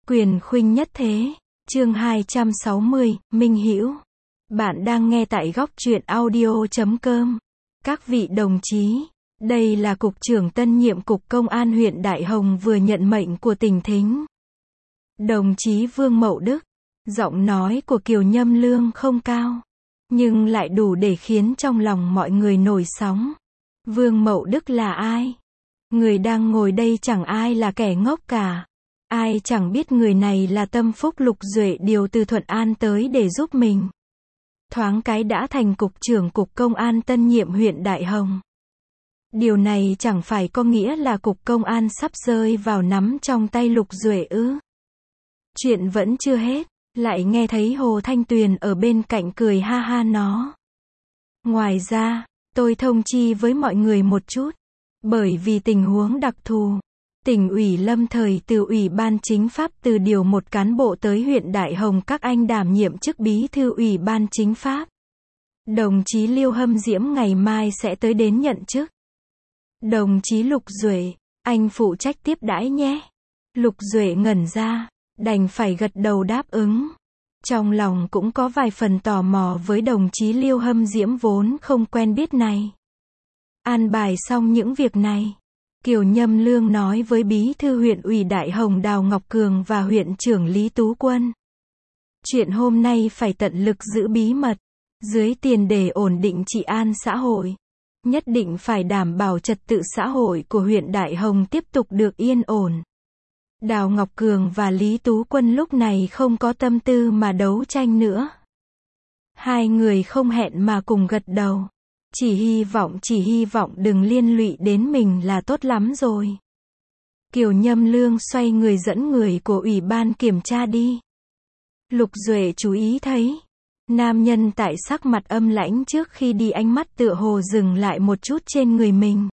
Quyền khuynh nhất thế. Chương 260, Minh Hữu. Bạn đang nghe tại góc truyện audio.com. Các vị đồng chí, đây là Cục trưởng tân nhiệm Cục Công an huyện Đại Hồng vừa nhận mệnh của tỉnh Thính. Đồng chí Vương Mậu Đức. Giọng nói của Kiều Nhâm Lương không cao, nhưng lại đủ để khiến trong lòng mọi người nổi sóng. Vương Mậu Đức là ai? Người đang ngồi đây chẳng ai là kẻ ngốc cả. Ai chẳng biết người này là tâm phúc Lục Duệ điều từ Thuận An tới để giúp mình. Thoáng cái đã thành Cục trưởng Cục Công an tân nhiệm huyện Đại Hồng. Điều này chẳng phải có nghĩa là Cục Công an sắp rơi vào nắm trong tay Lục Duệ ư? Chuyện vẫn chưa hết, lại nghe thấy Hồ Thanh Tuyền ở bên cạnh cười ha ha nó. Ngoài ra, tôi thông chi với mọi người một chút. Bởi vì tình huống đặc thù, tỉnh ủy lâm thời từ Ủy ban Chính pháp từ điều một cán bộ tới huyện Đại Hồng các anh đảm nhiệm chức bí thư Ủy ban Chính pháp. Đồng chí Liêu Hâm Diễm ngày mai sẽ tới đến nhận chức. Đồng chí Lục Duệ, anh phụ trách tiếp đãi nhé. Lục Duệ ngẩn ra, đành phải gật đầu đáp ứng. Trong lòng cũng có vài phần tò mò với đồng chí Liêu Hâm Diễm vốn không quen biết này. An bài xong những việc này, Kiều Nhâm Lương nói với bí thư huyện ủy Đại Hồng Đào Ngọc Cường và huyện trưởng Lý Tú Quân. Chuyện hôm nay phải tận lực giữ bí mật, dưới tiền đề ổn định trị an xã hội. Nhất định phải đảm bảo trật tự xã hội của huyện Đại Hồng tiếp tục được yên ổn. Đào Ngọc Cường và Lý Tú Quân lúc này không có tâm tư mà đấu tranh nữa. Hai người không hẹn mà cùng gật đầu. Chỉ hy vọng đừng liên lụy đến mình là tốt lắm rồi. Kiều Nhâm Lương xoay người dẫn người của Ủy ban kiểm tra đi. Lục Duệ chú ý thấy, nam nhân tại sắc mặt âm lãnh trước khi đi ánh mắt tựa hồ dừng lại một chút trên người mình.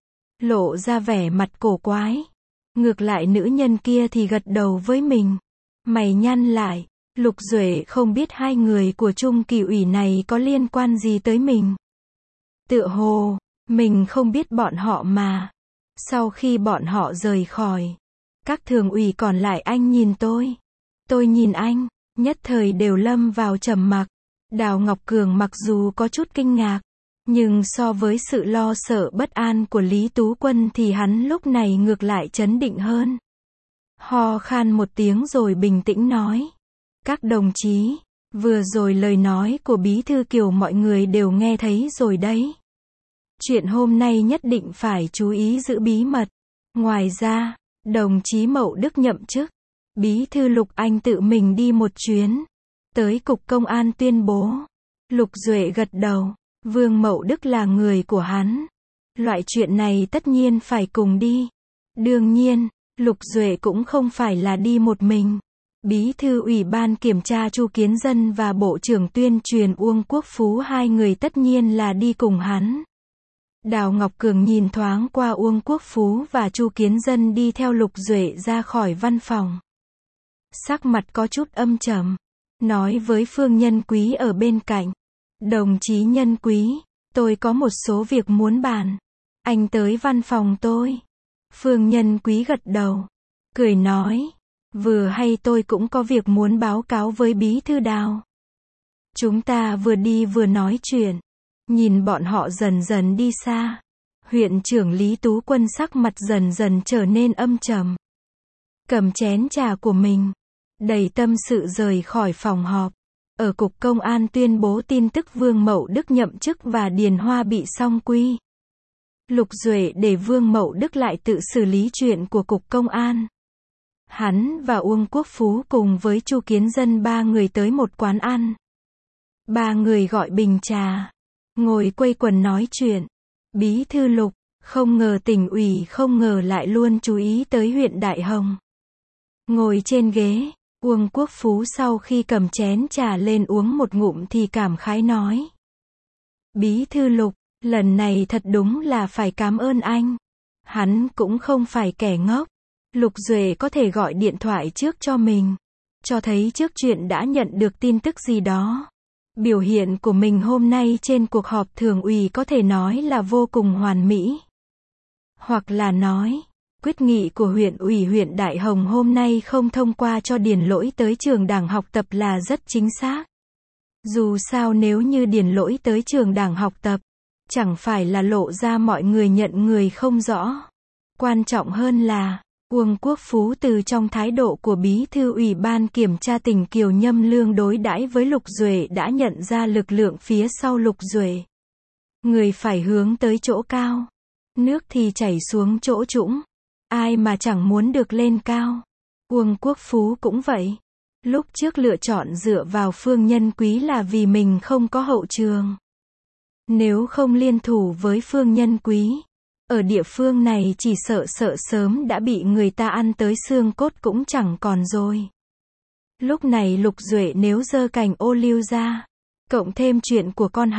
Lộ ra vẻ mặt cổ quái. Ngược lại nữ nhân kia thì gật đầu với mình. Mày nhăn lại, Lục Duệ không biết hai người của Trung Kỳ ủy này có liên quan gì tới mình. Tựa hồ, mình không biết bọn họ mà. Sau khi bọn họ rời khỏi, các thường ủy còn lại anh nhìn tôi nhìn anh, nhất thời đều lâm vào trầm mặc. Đào Ngọc Cường mặc dù có chút kinh ngạc, nhưng so với sự lo sợ bất an của Lý Tú Quân thì hắn lúc này ngược lại trấn định hơn. Ho khan một tiếng rồi bình tĩnh nói. Các đồng chí, vừa rồi lời nói của bí thư Kiều mọi người đều nghe thấy rồi đấy. Chuyện hôm nay nhất định phải chú ý giữ bí mật. Ngoài ra, đồng chí Mậu Đức nhậm chức, bí thư Lục anh tự mình đi một chuyến tới Cục Công an tuyên bố. Lục Duệ gật đầu. Vương Mậu Đức là người của hắn. Loại chuyện này tất nhiên phải cùng đi. Đương nhiên, Lục Duệ cũng không phải là đi một mình. Bí thư Ủy ban kiểm tra Chu Kiến Dân và Bộ trưởng tuyên truyền Uông Quốc Phú hai người tất nhiên là đi cùng hắn. Đào Ngọc Cường nhìn thoáng qua Uông Quốc Phú và Chu Kiến Dân đi theo Lục Duệ ra khỏi văn phòng. Sắc mặt có chút âm trầm, nói với Phương Nhân Quý ở bên cạnh. Đồng chí Nhân Quý, tôi có một số việc muốn bàn. Anh tới văn phòng tôi. Phương Nhân Quý gật đầu, cười nói. Vừa hay tôi cũng có việc muốn báo cáo với bí thư Đào. Chúng ta vừa đi vừa nói chuyện. Nhìn bọn họ dần dần đi xa. Huyện trưởng Lý Tú Quân sắc mặt dần dần trở nên âm trầm. Cầm chén trà của mình, đầy tâm sự rời khỏi phòng họp. Ở Cục Công an tuyên bố tin tức Vương Mậu Đức nhậm chức và Điền Hoa bị song quy. Lục Duệ để Vương Mậu Đức lại tự xử lý chuyện của Cục Công an. Hắn và Uông Quốc Phú cùng với Chu Kiến Dân ba người tới một quán ăn. Ba người gọi bình trà, ngồi quây quần nói chuyện. Bí thư Lục, không ngờ tỉnh ủy không ngờ lại luôn chú ý tới huyện Đại Hồng. Ngồi trên ghế, Uông Quốc Phú sau khi cầm chén trà lên uống một ngụm thì cảm khái nói. Bí thư Lục, lần này thật đúng là phải cảm ơn anh. Hắn cũng không phải kẻ ngốc. Lục Duệ có thể gọi điện thoại trước cho mình, cho thấy trước chuyện đã nhận được tin tức gì đó. Biểu hiện của mình hôm nay trên cuộc họp thường ủy có thể nói là vô cùng hoàn mỹ. Hoặc là nói, Quyết nghị của huyện ủy huyện Đại Hồng hôm nay không thông qua cho Điền Lỗi tới trường đảng học tập là rất chính xác. Dù sao nếu như Điền Lỗi tới trường đảng học tập, chẳng phải là lộ ra mọi người nhận người không rõ. Quan trọng hơn là, Uông Quốc Phú từ trong thái độ của Bí thư Ủy ban Kiểm tra tỉnh Kiều Nhâm Lương đối đãi với Lục Duệ đã nhận ra lực lượng phía sau Lục Duệ. Người phải hướng tới chỗ cao, nước thì chảy xuống chỗ trũng. Ai mà chẳng muốn được lên cao. Uông Quốc Phú cũng vậy. Lúc trước lựa chọn dựa vào Phương Nhân Quý là vì mình không có hậu trường. Nếu không liên thủ với Phương Nhân Quý, ở địa phương này chỉ sợ sớm đã bị người ta ăn tới xương cốt cũng chẳng còn rồi. Lúc này Lục Duệ nếu giơ cành ô liu ra, cộng thêm chuyện của con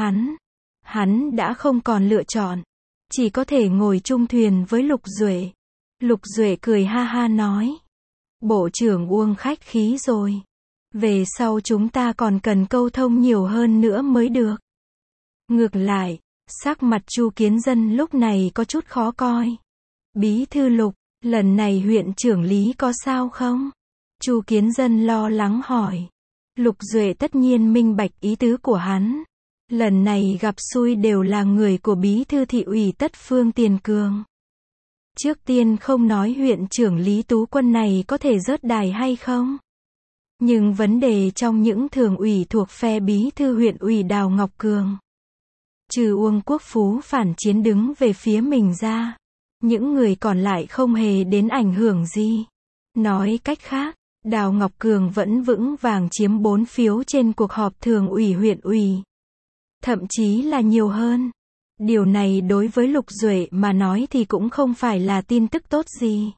hắn đã không còn lựa chọn, chỉ có thể ngồi chung thuyền với Lục Duệ. Lục Duệ cười ha ha nói, Bộ trưởng Uông khách khí rồi. Về sau chúng ta còn cần câu thông nhiều hơn nữa mới được. Ngược lại, sắc mặt Chu Kiến Dân lúc này có chút khó coi. Bí thư Lục, lần này huyện trưởng Lý có sao không? Chu Kiến Dân lo lắng hỏi. Lục Duệ tất nhiên minh bạch ý tứ của hắn. Lần này gặp xui đều là người của Bí thư thị ủy Tất Phương Tiền Cường. Trước tiên không nói huyện trưởng Lý Tú Quân này có thể rớt đài hay không. Nhưng vấn đề trong những thường ủy thuộc phe Bí thư huyện ủy Đào Ngọc Cường. Trừ Uông Quốc Phú phản chiến đứng về phía mình ra, những người còn lại không hề đến ảnh hưởng gì. Nói cách khác, Đào Ngọc Cường vẫn vững vàng chiếm 4 phiếu trên cuộc họp thường ủy huyện ủy. Thậm chí là nhiều hơn. Điều này đối với Lục Duệ mà nói thì cũng không phải là tin tức tốt gì.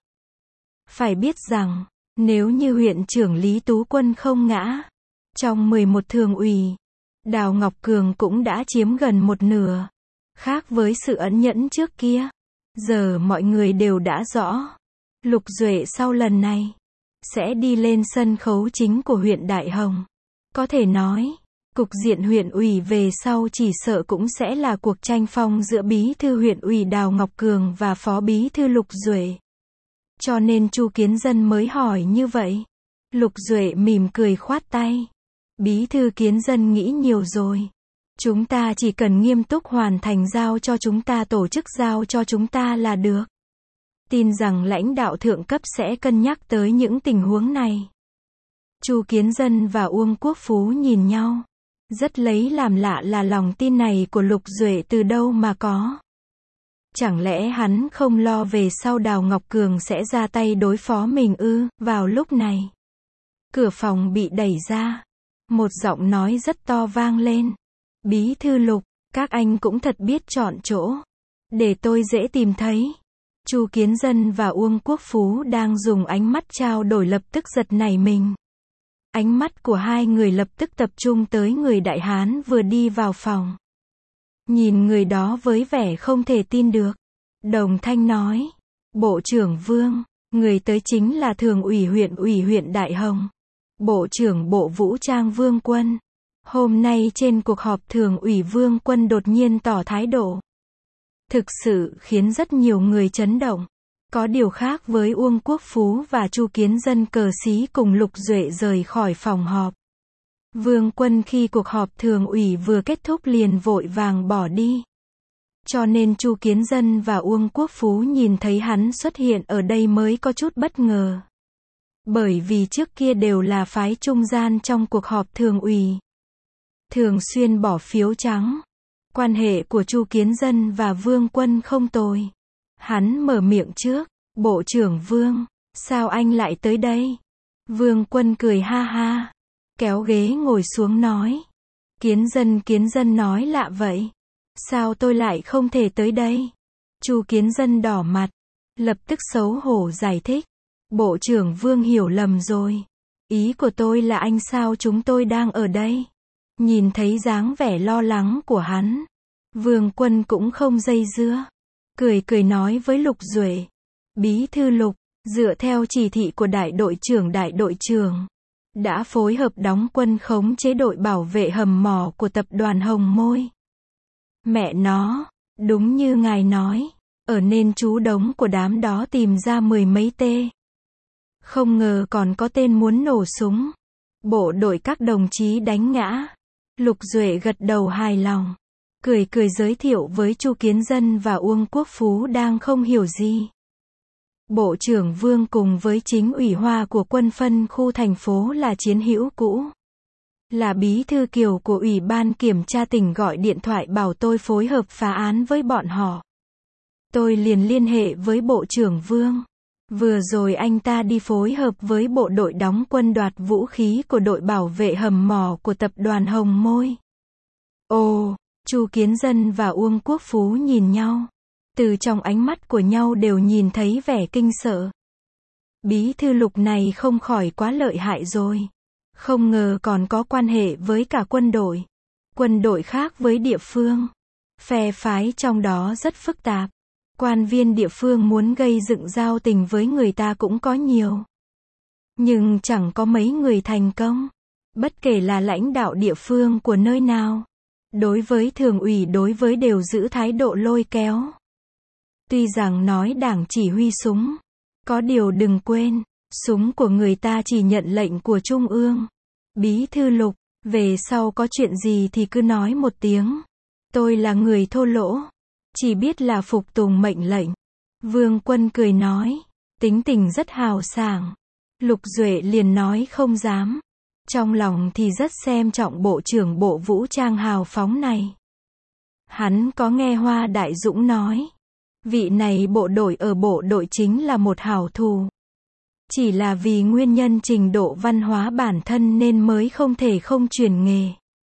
Phải biết rằng, nếu như huyện trưởng Lý Tú Quân không ngã, trong 11 thường ủy, Đào Ngọc Cường cũng đã chiếm gần một nửa. Khác với sự ẩn nhẫn trước kia, giờ mọi người đều đã rõ. Lục Duệ sau lần này, sẽ đi lên sân khấu chính của huyện Đại Hồng. Có thể nói, cục diện huyện ủy về sau chỉ sợ cũng sẽ là cuộc tranh phong giữa Bí thư huyện ủy Đào Ngọc Cường và Phó Bí thư Lục Duệ. Cho nên Chu Kiến Dân mới hỏi như vậy. Lục Duệ mỉm cười khoát tay. Bí thư Kiến Dân nghĩ nhiều rồi. Chúng ta chỉ cần nghiêm túc hoàn thành giao cho chúng ta tổ chức giao cho chúng ta là được. Tin rằng lãnh đạo thượng cấp sẽ cân nhắc tới những tình huống này. Chu Kiến Dân và Uông Quốc Phú nhìn nhau. Rất lấy làm lạ là lòng tin này của Lục Duệ từ đâu mà có. Chẳng lẽ hắn không lo về sau Đào Ngọc Cường sẽ ra tay đối phó mình ư? Vào lúc này, cửa phòng bị đẩy ra. Một giọng nói rất to vang lên. Bí thư Lục, các anh cũng thật biết chọn chỗ. Để tôi dễ tìm thấy. Chu Kiến Dân và Uông Quốc Phú đang dùng ánh mắt trao đổi lập tức giật nảy mình. Ánh mắt của hai người lập tức tập trung tới người đại hán vừa đi vào phòng. Nhìn người đó với vẻ không thể tin được. Đồng thanh nói, Bộ trưởng Vương, người tới chính là thường ủy huyện Đại Hồng. Bộ trưởng Bộ Vũ trang Vương Quân. Hôm nay trên cuộc họp thường ủy Vương Quân đột nhiên tỏ thái độ. Thực sự khiến rất nhiều người chấn động. Có điều khác với Uông Quốc Phú và Chu Kiến Dân cờ xí cùng Lục Duệ rời khỏi phòng họp. Vương Quân khi cuộc họp thường ủy vừa kết thúc liền vội vàng bỏ đi. Cho nên Chu Kiến Dân và Uông Quốc Phú nhìn thấy hắn xuất hiện ở đây mới có chút bất ngờ. Bởi vì trước kia đều là phái trung gian trong cuộc họp thường ủy. Thường xuyên bỏ phiếu trắng. Quan hệ của Chu Kiến Dân và Vương Quân không tồi. Hắn mở miệng trước, Bộ trưởng Vương, sao anh lại tới đây? Vương Quân cười ha ha, kéo ghế ngồi xuống nói. Kiến Dân nói lạ vậy. Sao tôi lại không thể tới đây? Chu Kiến Dân đỏ mặt, lập tức xấu hổ giải thích. Bộ trưởng Vương hiểu lầm rồi. Ý của tôi là anh sao chúng tôi đang ở đây. Nhìn thấy dáng vẻ lo lắng của hắn, Vương Quân cũng không dây dưa. Cười nói với Lục Duệ. Bí thư Lục, dựa theo chỉ thị của đại đội trưởng, đã phối hợp đóng quân khống chế đội bảo vệ hầm mỏ của tập đoàn Hồng Môi. Mẹ nó, đúng như ngài nói, ở nên chú đống của đám đó tìm ra 10 mấy tên. Không ngờ còn có tên muốn nổ súng. Bộ đội các đồng chí đánh ngã. Lục Duệ gật đầu hài lòng. Cười cười giới thiệu với Chu Kiến Dân và Uông Quốc Phú đang không hiểu gì. Bộ trưởng Vương cùng với chính ủy Hoa của quân phân khu thành phố là chiến hữu cũ. Là bí thư Kiều của Ủy ban Kiểm tra tỉnh gọi điện thoại bảo tôi phối hợp phá án với bọn họ. Tôi liền liên hệ với Bộ trưởng Vương. Vừa rồi anh ta đi phối hợp với bộ đội đóng quân đoạt vũ khí của đội bảo vệ hầm mỏ của tập đoàn Hồng Môi. Ồ, Chu Kiến Dân và Uông Quốc Phú nhìn nhau. Từ trong ánh mắt của nhau đều nhìn thấy vẻ kinh sợ. Bí thư Lục này không khỏi quá lợi hại rồi. Không ngờ còn có quan hệ với cả quân đội. Quân đội khác với địa phương. Phe phái trong đó rất phức tạp. Quan viên địa phương muốn gây dựng giao tình với người ta cũng có nhiều. Nhưng chẳng có mấy người thành công. Bất kể là lãnh đạo địa phương của nơi nào. Đối với thường ủy đối với đều giữ thái độ lôi kéo. Tuy rằng nói đảng chỉ huy súng. Có điều đừng quên, súng của người ta chỉ nhận lệnh của Trung ương. Bí thư Lục, về sau có chuyện gì thì cứ nói một tiếng. Tôi là người thô lỗ. Chỉ biết là phục tùng mệnh lệnh. Vương Quân cười nói. Tính tình rất hào sảng. Lục Duệ liền nói không dám. Trong lòng thì rất xem trọng Bộ trưởng Bộ Vũ trang hào phóng này. Hắn có nghe Hoa Đại Dũng nói. Vị này bộ đội ở bộ đội chính là một hảo thủ. Chỉ là vì nguyên nhân trình độ văn hóa bản thân nên mới không thể không chuyển nghề.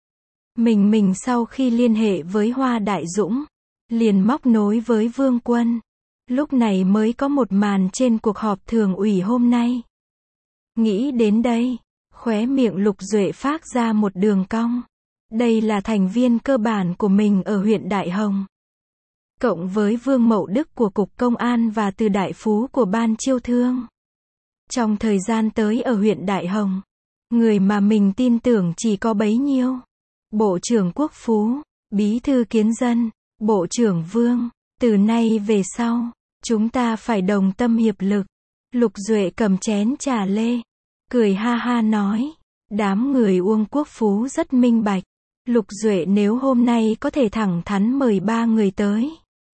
Mình sau khi liên hệ với Hoa Đại Dũng, liền móc nối với Vương Quân. Lúc này mới có một màn trên cuộc họp thường ủy hôm nay. Nghĩ đến đây, khóe miệng Lục Duệ phác ra một đường cong. Đây là thành viên cơ bản của mình ở huyện Đại Hồng. Cộng với Vương Mậu Đức của Cục Công an và Từ Đại Phú của Ban Chiêu Thương. Trong thời gian tới ở huyện Đại Hồng, người mà mình tin tưởng chỉ có bấy nhiêu. Bộ trưởng Quốc Phú, Bí thư Kiến Dân, Bộ trưởng Vương. Từ nay về sau, chúng ta phải đồng tâm hiệp lực. Lục Duệ cầm chén trà lê, cười ha ha nói. Đám người Uông Quốc Phú rất minh bạch. Lục Duệ nếu hôm nay có thể thẳng thắn mời 3 người tới.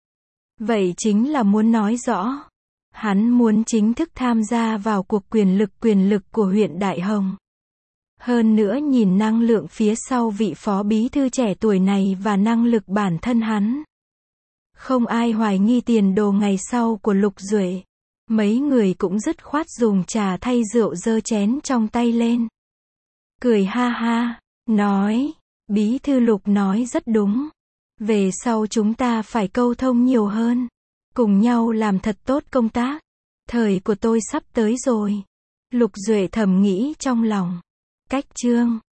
Vậy chính là muốn nói rõ. Hắn muốn chính thức tham gia vào cuộc quyền lực của huyện Đại Hồng. Hơn nữa nhìn năng lượng phía sau vị phó bí thư trẻ tuổi này và năng lực bản thân hắn. Không ai hoài nghi tiền đồ ngày sau của Lục Duệ. Mấy người cũng dứt khoát dùng trà thay rượu giơ chén trong tay lên. Cười ha ha, nói, Bí thư Lục nói rất đúng. Về sau chúng ta phải câu thông nhiều hơn. Cùng nhau làm thật tốt công tác. Thời của tôi sắp tới rồi. Lục Duệ thầm nghĩ trong lòng. Cách chương